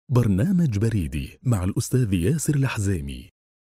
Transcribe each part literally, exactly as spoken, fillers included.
برنامج بريدي مع الأستاذ ياسر الحزيمي.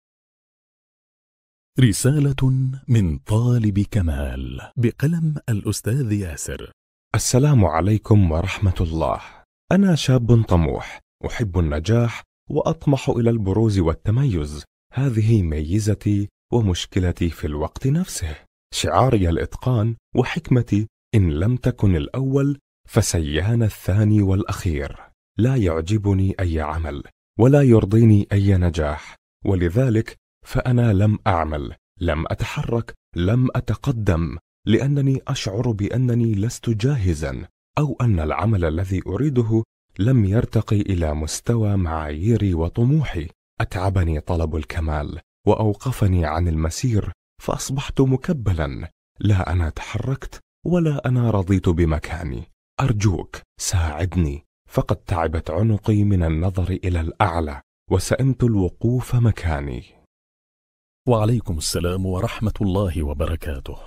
رسالة من طالب كمال بقلم الأستاذ ياسر. السلام عليكم ورحمة الله. أنا شاب طموح، أحب النجاح وأطمح إلى البروز والتميز. هذه ميزتي ومشكلتي في الوقت نفسه. شعاري الإتقان، وحكمتي إن لم تكن الأول فسيان الثاني والأخير. لا يعجبني أي عمل ولا يرضيني أي نجاح، ولذلك فأنا لم أعمل، لم أتحرك، لم أتقدم، لأنني أشعر بأنني لست جاهزا، أو أن العمل الذي أريده لم يرتقي إلى مستوى معاييري وطموحي. أتعبني طلب الكمال وأوقفني عن المسير، فأصبحت مكبلا، لا أنا تحركت ولا أنا رضيت بمكاني. أرجوك ساعدني، فقد تعبت عنقي من النظر إلى الأعلى وسئمت الوقوف مكاني. وعليكم السلام ورحمة الله وبركاته.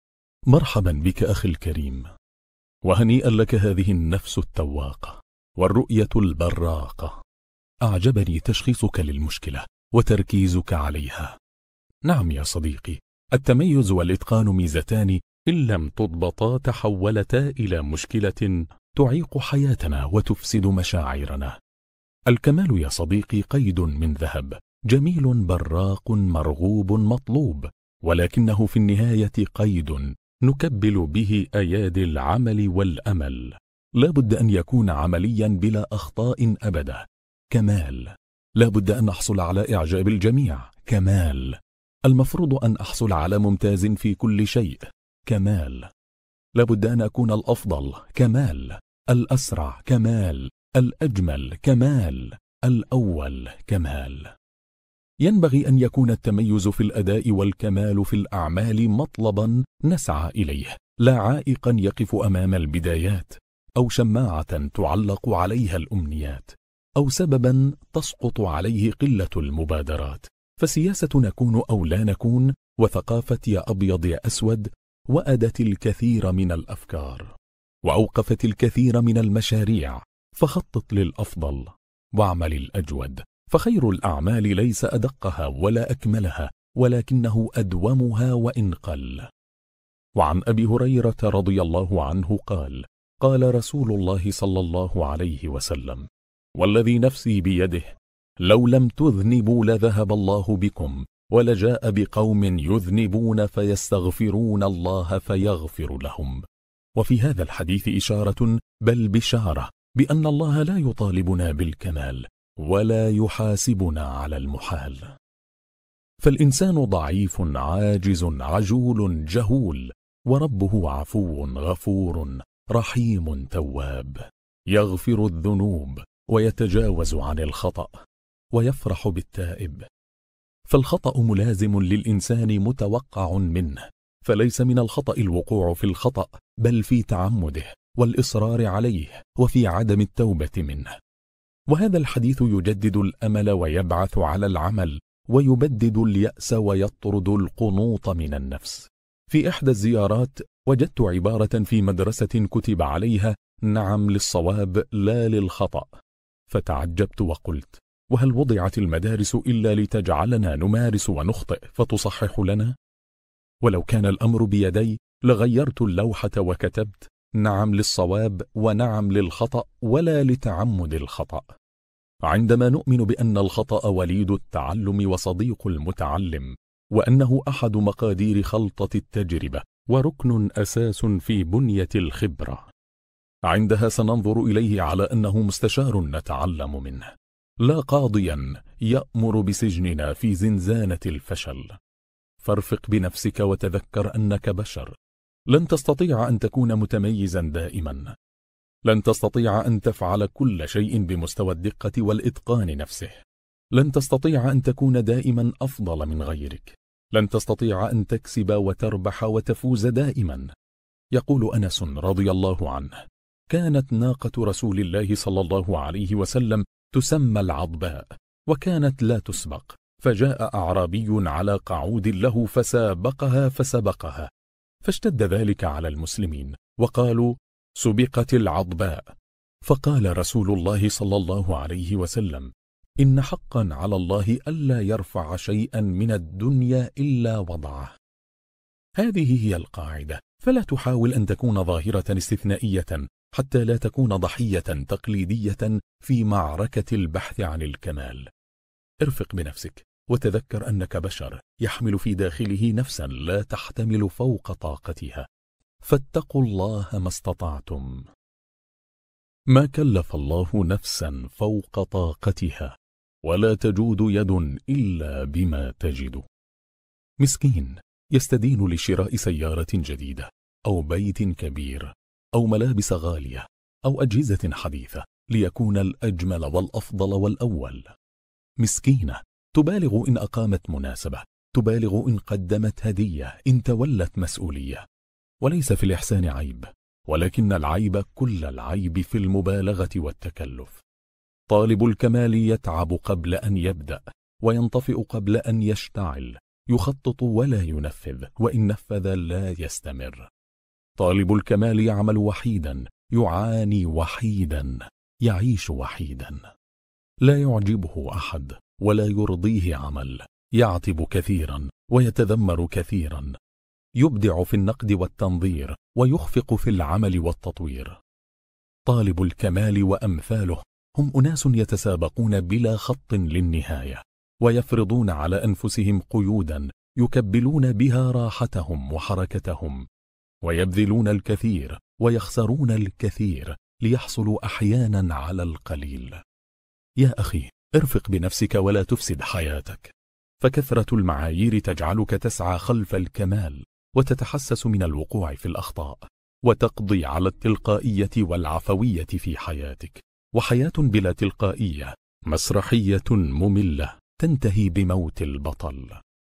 مرحبا بك أخي الكريم، وهنيئا لك هذه النفس التواقة والرؤية البراقة. أعجبني تشخيصك للمشكلة وتركيزك عليها. نعم يا صديقي، التميز والإتقان ميزتان إن لم تضبطا تحولتا إلى مشكلة تعيق حياتنا وتفسد مشاعرنا. الكمال يا صديقي قيد من ذهب، جميل براق مرغوب مطلوب، ولكنه في النهاية قيد نكبل به أيادي العمل والأمل. لا بد أن يكون عمليا بلا أخطاء أبدا. كمال. لا بد أن أحصل على إعجاب الجميع. كمال. المفروض أن أحصل على ممتاز في كل شيء. كمال. لا بد أن أكون الأفضل. كمال. الأسرع. كمال. الأجمل. كمال. الأول. كمال. ينبغي أن يكون التميز في الأداء والكمال في الأعمال مطلبا نسعى إليه، لا عائقا يقف أمام البدايات، أو شماعة تعلق عليها الأمنيات، أو سببا تسقط عليه قلة المبادرات. فسياسة نكون أو لا نكون، وثقافة يا أبيض يا أسود، وأدت الكثير من الأفكار، وأوقفت الكثير من المشاريع. فخطط للأفضل واعمل الأجود، فخير الأعمال ليس أدقها ولا أكملها، ولكنه أدومها وإن قل. وعن أبي هريرة رضي الله عنه قال: قال رسول الله صلى الله عليه وسلم: والذي نفسي بيده لو لم تذنبوا لذهب الله بكم، ولجاء بقوم يذنبون فيستغفرون الله فيغفر لهم. وفي هذا الحديث إشارة بل بشارة بأن الله لا يطالبنا بالكمال ولا يحاسبنا على المحال. فالإنسان ضعيف عاجز عجول جهول، وربه عفو غفور رحيم تواب، يغفر الذنوب ويتجاوز عن الخطأ ويفرح بالتائب. فالخطأ ملازم للإنسان متوقع منه، فليس من الخطأ الوقوع في الخطأ، بل في تعمده والإصرار عليه وفي عدم التوبة منه. وهذا الحديث يجدد الأمل ويبعث على العمل، ويبدد اليأس ويطرد القنوط من النفس. في إحدى الزيارات وجدت عبارة في مدرسة كتب عليها: نعم للصواب لا للخطأ. فتعجبت وقلت: وهل وضعت المدارس إلا لتجعلنا نمارس ونخطئ فتصحح لنا؟ ولو كان الأمر بيدي لغيرت اللوحة وكتبت: نعم للصواب ونعم للخطأ ولا لتعمد الخطأ. عندما نؤمن بأن الخطأ وليد التعلم وصديق المتعلم، وأنه أحد مقادير خلطة التجربة وركن أساس في بنية الخبرة، عندها سننظر إليه على أنه مستشار نتعلم منه، لا قاضيا يأمر بسجننا في زنزانة الفشل. فارفق بنفسك وتذكر أنك بشر. لن تستطيع أن تكون متميزا دائما، لن تستطيع أن تفعل كل شيء بمستوى الدقة والإتقان نفسه، لن تستطيع أن تكون دائما أفضل من غيرك، لن تستطيع أن تكسب وتربح وتفوز دائما. يقول أنس رضي الله عنه: كانت ناقة رسول الله صلى الله عليه وسلم تسمى العضباء، وكانت لا تسبق، فجاء أعرابي على قعود له فسابقها فسبقها، فاشتد ذلك على المسلمين وقالوا: سبقت العضباء. فقال رسول الله صلى الله عليه وسلم: إن حقا على الله ألا يرفع شيئا من الدنيا إلا وضعه. هذه هي القاعدة، فلا تحاول أن تكون ظاهرة استثنائية حتى لا تكون ضحية تقليدية في معركة البحث عن الكمال. ارفق بنفسك وتذكر أنك بشر يحمل في داخله نفسا لا تحتمل فوق طاقتها، فاتقوا الله ما استطعتم. ما كلف الله نفسا فوق طاقتها، ولا تجود يد إلا بما تجد. مسكين يستدين لشراء سيارة جديدة أو بيت كبير أو ملابس غالية أو أجهزة حديثة ليكون الأجمل والأفضل والأول. مسكينة تبالغ إن أقامت مناسبة، تبالغ إن قدمت هدية، إن تولت مسؤولية. وليس في الإحسان عيب، ولكن العيب كل العيب في المبالغة والتكلف. طالب الكمال يتعب قبل أن يبدأ، وينطفئ قبل أن يشتعل، يخطط ولا ينفذ، وإن نفذ لا يستمر. طالب الكمال يعمل وحيدا، يعاني وحيدا، يعيش وحيدا. لا يعجبه أحد ولا يرضيه عمل، يعتب كثيرا ويتذمر كثيرا، يبدع في النقد والتنظير ويخفق في العمل والتطوير. طالب الكمال وأمثاله هم أناس يتسابقون بلا خط للنهاية، ويفرضون على أنفسهم قيودا يكبلون بها راحتهم وحركتهم، ويبذلون الكثير ويخسرون الكثير ليحصلوا أحيانا على القليل. يا أخي، ارفق بنفسك ولا تفسد حياتك، فكثرة المعايير تجعلك تسعى خلف الكمال وتتحسس من الوقوع في الأخطاء، وتقضي على التلقائية والعفوية في حياتك. وحياة بلا تلقائية مسرحية مملة تنتهي بموت البطل.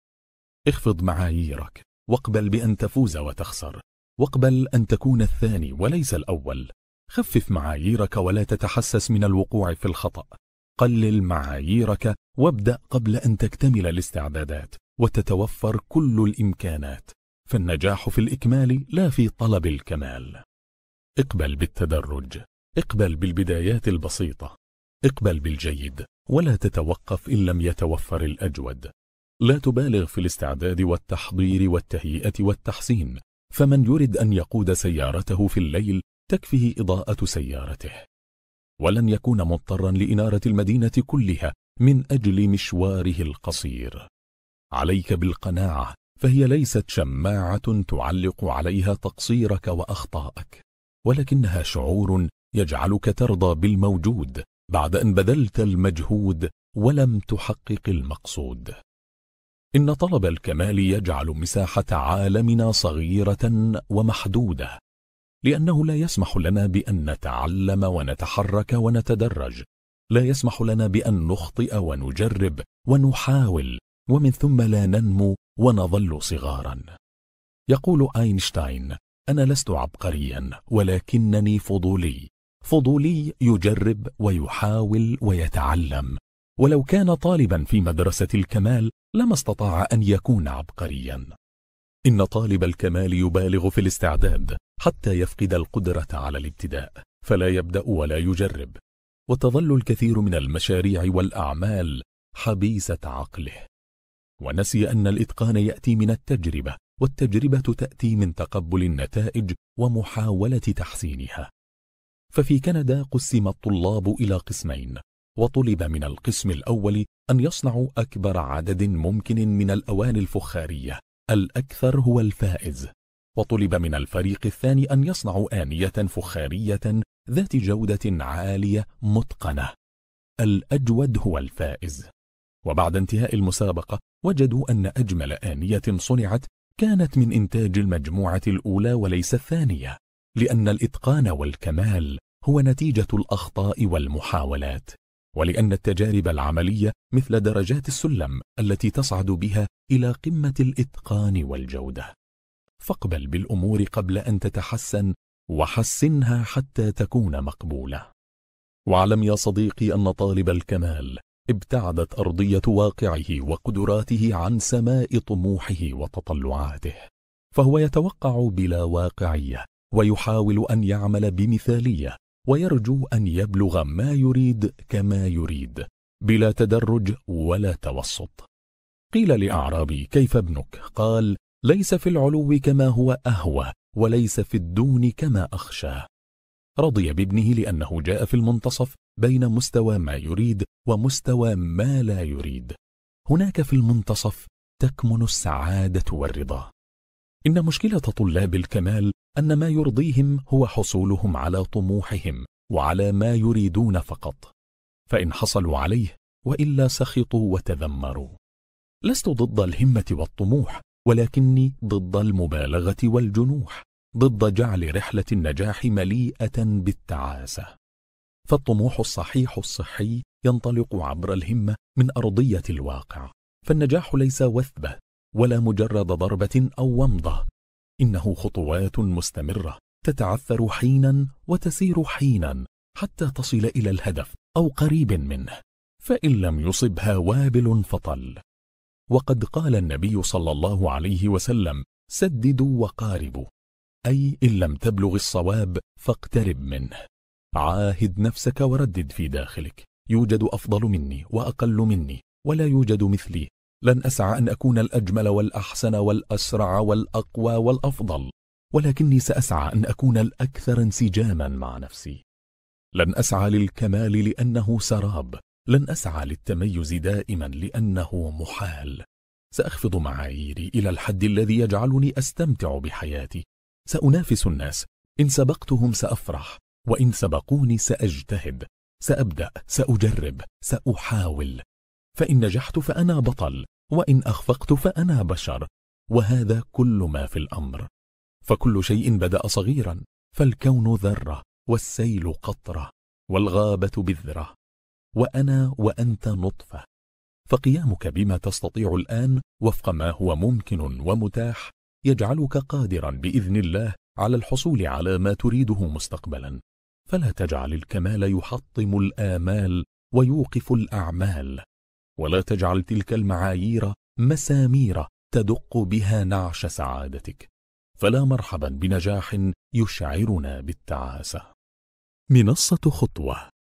اخفض معاييرك، واقبل بأن تفوز وتخسر، واقبل أن تكون الثاني وليس الأول. خفف معاييرك ولا تتحسس من الوقوع في الخطأ. قلل معاييرك وابدأ قبل أن تكتمل الاستعدادات وتتوفر كل الإمكانات، فالنجاح في الإكمال لا في طلب الكمال. اقبل بالتدرج، اقبل بالبدايات البسيطة، اقبل بالجيد ولا تتوقف إن لم يتوفر الأجود. لا تبالغ في الاستعداد والتحضير والتهيئة والتحسين، فمن يريد أن يقود سيارته في الليل تكفيه إضاءة سيارته، ولن يكون مضطرا لإنارة المدينة كلها من أجل مشواره القصير. عليك بالقناعة، فهي ليست شماعة تعلق عليها تقصيرك وأخطائك، ولكنها شعور يجعلك ترضى بالموجود بعد أن بذلت المجهود ولم تحقق المقصود. إن طلب الكمال يجعل مساحة عالمنا صغيرة ومحدودة، لأنه لا يسمح لنا بأن نتعلم ونتحرك ونتدرج، لا يسمح لنا بأن نخطئ ونجرب ونحاول، ومن ثم لا ننمو ونظل صغارا. يقول أينشتاين: أنا لست عبقريا ولكنني فضولي. فضولي يجرب ويحاول ويتعلم، ولو كان طالبا في مدرسة الكمال لما استطاع أن يكون عبقريا. إن طالب الكمال يبالغ في الاستعداد حتى يفقد القدرة على الابتداء، فلا يبدأ ولا يجرب، وتظل الكثير من المشاريع والأعمال حبيسة عقله، ونسي أن الإتقان يأتي من التجربة، والتجربة تأتي من تقبل النتائج ومحاولة تحسينها. ففي كندا قسم الطلاب إلى قسمين، وطلب من القسم الأول أن يصنعوا أكبر عدد ممكن من الأواني الفخارية، الأكثر هو الفائز، وطلب من الفريق الثاني أن يصنعوا آنية فخارية ذات جودة عالية متقنة، الأجود هو الفائز. وبعد انتهاء المسابقة وجدوا أن أجمل آنية صنعت كانت من إنتاج المجموعة الأولى وليس الثانية، لأن الإتقان والكمال هو نتيجة الأخطاء والمحاولات، ولأن التجارب العملية مثل درجات السلم التي تصعد بها إلى قمة الإتقان والجودة. فاقبل بالأمور قبل أن تتحسن، وحسنها حتى تكون مقبولة. واعلم يا صديقي أن طالب الكمال ابتعدت أرضية واقعه وقدراته عن سماء طموحه وتطلعاته، فهو يتوقع بلا واقعية، ويحاول أن يعمل بمثالية، ويرجو أن يبلغ ما يريد كما يريد بلا تدرج ولا توسط. قيل لأعرابي: كيف ابنك؟ قال: ليس في العلو كما هو أهوى، وليس في الدون كما أخشى. رضي بابنه لأنه جاء في المنتصف بين مستوى ما يريد ومستوى ما لا يريد. هناك في المنتصف تكمن السعادة والرضا. إن مشكلة طلاب الكمال أن ما يرضيهم هو حصولهم على طموحهم وعلى ما يريدون فقط، فإن حصلوا عليه وإلا سخطوا وتذمروا. لست ضد الهمة والطموح، ولكني ضد المبالغة والجنوح، ضد جعل رحلة النجاح مليئة بالتعاسة. فالطموح الصحيح الصحي ينطلق عبر الهمة من أرضية الواقع، فالنجاح ليس وثبة ولا مجرد ضربة أو ومضة، إنه خطوات مستمرة تتعثر حينا وتسير حينا حتى تصل إلى الهدف أو قريب منه، فإن لم يصبها وابل فطل. وقد قال النبي صلى الله عليه وسلم: سددوا وقاربوا، أي إن لم تبلغ الصواب فاقترب منه. عاهد نفسك وردد في داخلك: يوجد أفضل مني وأقل مني ولا يوجد مثلي. لن أسعى أن أكون الأجمل والأحسن والأسرع والأقوى والأفضل، ولكني سأسعى أن أكون الأكثر انسجاما مع نفسي. لن أسعى للكمال لأنه سراب، لن أسعى للتميز دائما لأنه محال. سأخفض معاييري إلى الحد الذي يجعلني أستمتع بحياتي. سأنافس الناس، إن سبقتهم سأفرح، وإن سبقوني سأجتهد، سأبدأ، سأجرب، سأحاول. فإن نجحت فأنا بطل، وإن أخفقت فأنا بشر، وهذا كل ما في الأمر. فكل شيء بدأ صغيرا، فالكون ذرة، والسيل قطرة، والغابة بذرة، وأنا وأنت نطفة. فقيامك بما تستطيع الآن وفق ما هو ممكن ومتاح يجعلك قادرا بإذن الله على الحصول على ما تريده مستقبلا. فلا تجعل الكمال يحطم الآمال ويوقف الأعمال، ولا تجعل تلك المعايير مسامير تدق بها نعش سعادتك. فلا مرحبا بنجاح يشعرنا بالتعاسة. منصة خطوة